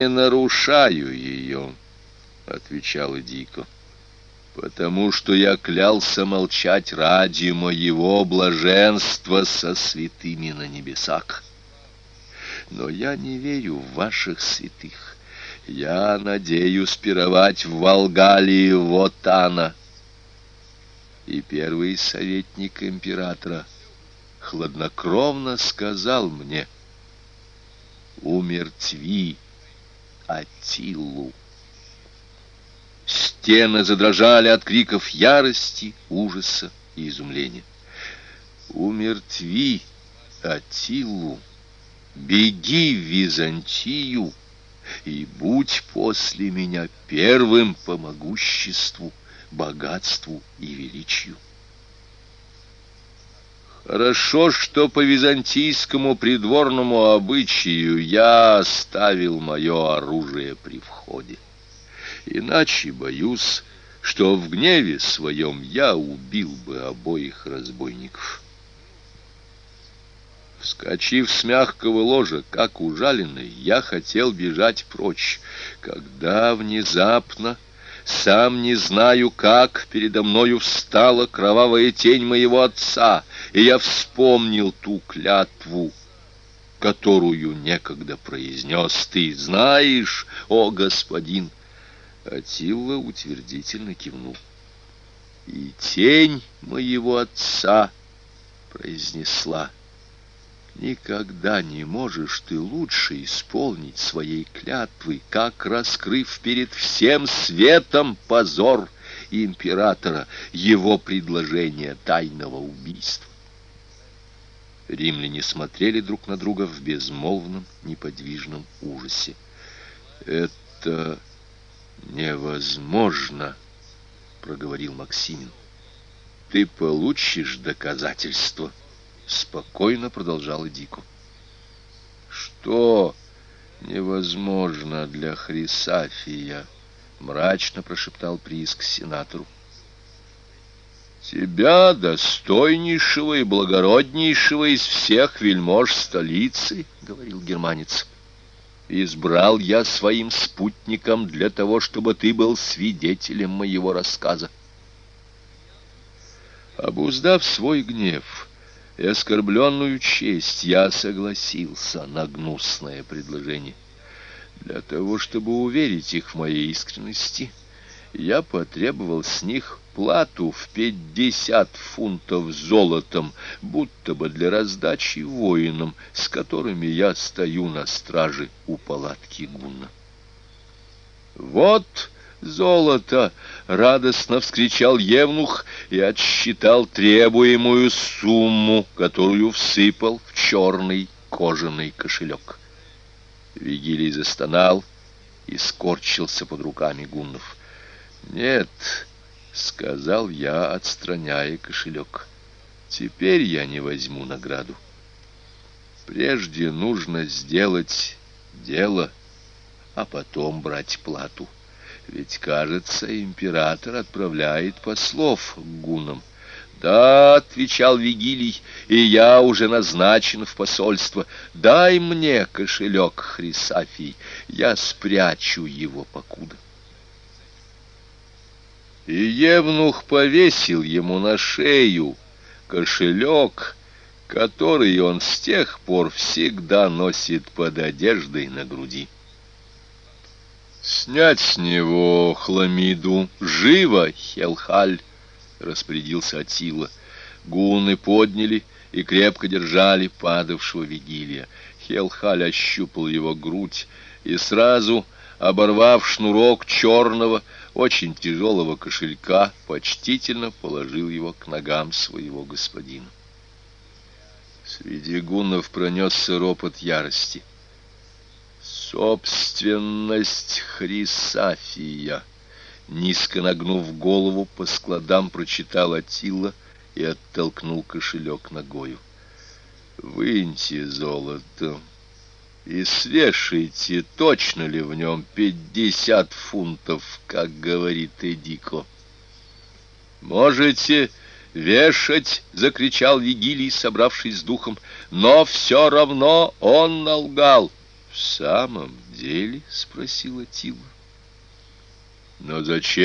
не нарушаю ее, — отвечал Эдико, — потому что я клялся молчать ради моего блаженства со святыми на небесах. Но я не верю в ваших святых. Я надеюсь пировать в Волгалии Вотана. И первый советник императора хладнокровно сказал мне: умертви Аттилу. Стены задрожали от криков ярости, ужаса и изумления. Умертви Аттилу, беги в Византию и будь после меня первым по могуществу, богатству и величию. Хорошо, что по византийскому придворному обычаю я оставил мое оружие при входе. Иначе, боюсь, что в гневе своем я убил бы обоих разбойников. Вскочив с мягкого ложа, как ужаленный, я хотел бежать прочь, когда внезапно, сам не знаю как, передо мною встала кровавая тень моего отца, и я вспомнил ту клятву, которую некогда произнес: ты знаешь, о господин. Аттила утвердительно кивнул. И тень моего отца произнесла: никогда не можешь ты лучше исполнить своей клятвы, как раскрыв перед всем светом позор императора, его предложение тайного убийства. Римляне смотрели друг на друга в безмолвном, неподвижном ужасе. «Это невозможно», — проговорил Максимин. «Ты получишь доказательства», — спокойно продолжал Эдико. «Что невозможно для Хрисафия?» — мрачно прошептал Приск сенатору. «Тебя, достойнейшего и благороднейшего из всех вельмож столицы, — говорил германец, — избрал я своим спутником для того, чтобы ты был свидетелем моего рассказа. Обуздав свой гнев и оскорбленную честь, я согласился на гнусное предложение. Для того, чтобы уверить их в моей искренности, я потребовал с них плату в 50 фунтов золотом, будто бы для раздачи воинам, с которыми я стою на страже у палатки гунна. «Вот золото!» — радостно вскричал евнух и отсчитал требуемую сумму, которую всыпал в черный кожаный кошелек. Вигилий застонал и скорчился под руками гуннов. «Нет», — сказал я, отстраняя кошелек, — «теперь я не возьму награду. Прежде нужно сделать дело, а потом брать плату. Ведь, кажется, император отправляет послов к гуннам». «Да», — отвечал Вигилий, — «и я уже назначен в посольство. Дай мне кошелек, Хрисафий, я спрячу его покуда». И евнух повесил ему на шею кошелек, который он с тех пор всегда носит под одеждой на груди. «Снять с него хламиду! Живо, Хелхаль!» — распорядился Аттила. Гунны подняли и крепко держали падавшего Вигилия. Хелхаль ощупал его грудь и сразу, оборвав шнурок черного, очень тяжелого кошелька, почтительно положил его к ногам своего господина. Среди гуннов пронесся ропот ярости. «Собственность Хрисафия!» Низко нагнув голову, по складам прочитал Аттила и оттолкнул кошелек ногою. «Выньте золото и свешайте, точно ли в нем 50 фунтов, как говорит Эдико». «Можете вешать!» — закричал Вигилий, собравшись с духом. «Но все равно он налгал. «В самом деле?» — спросила Тилла. «Но зачем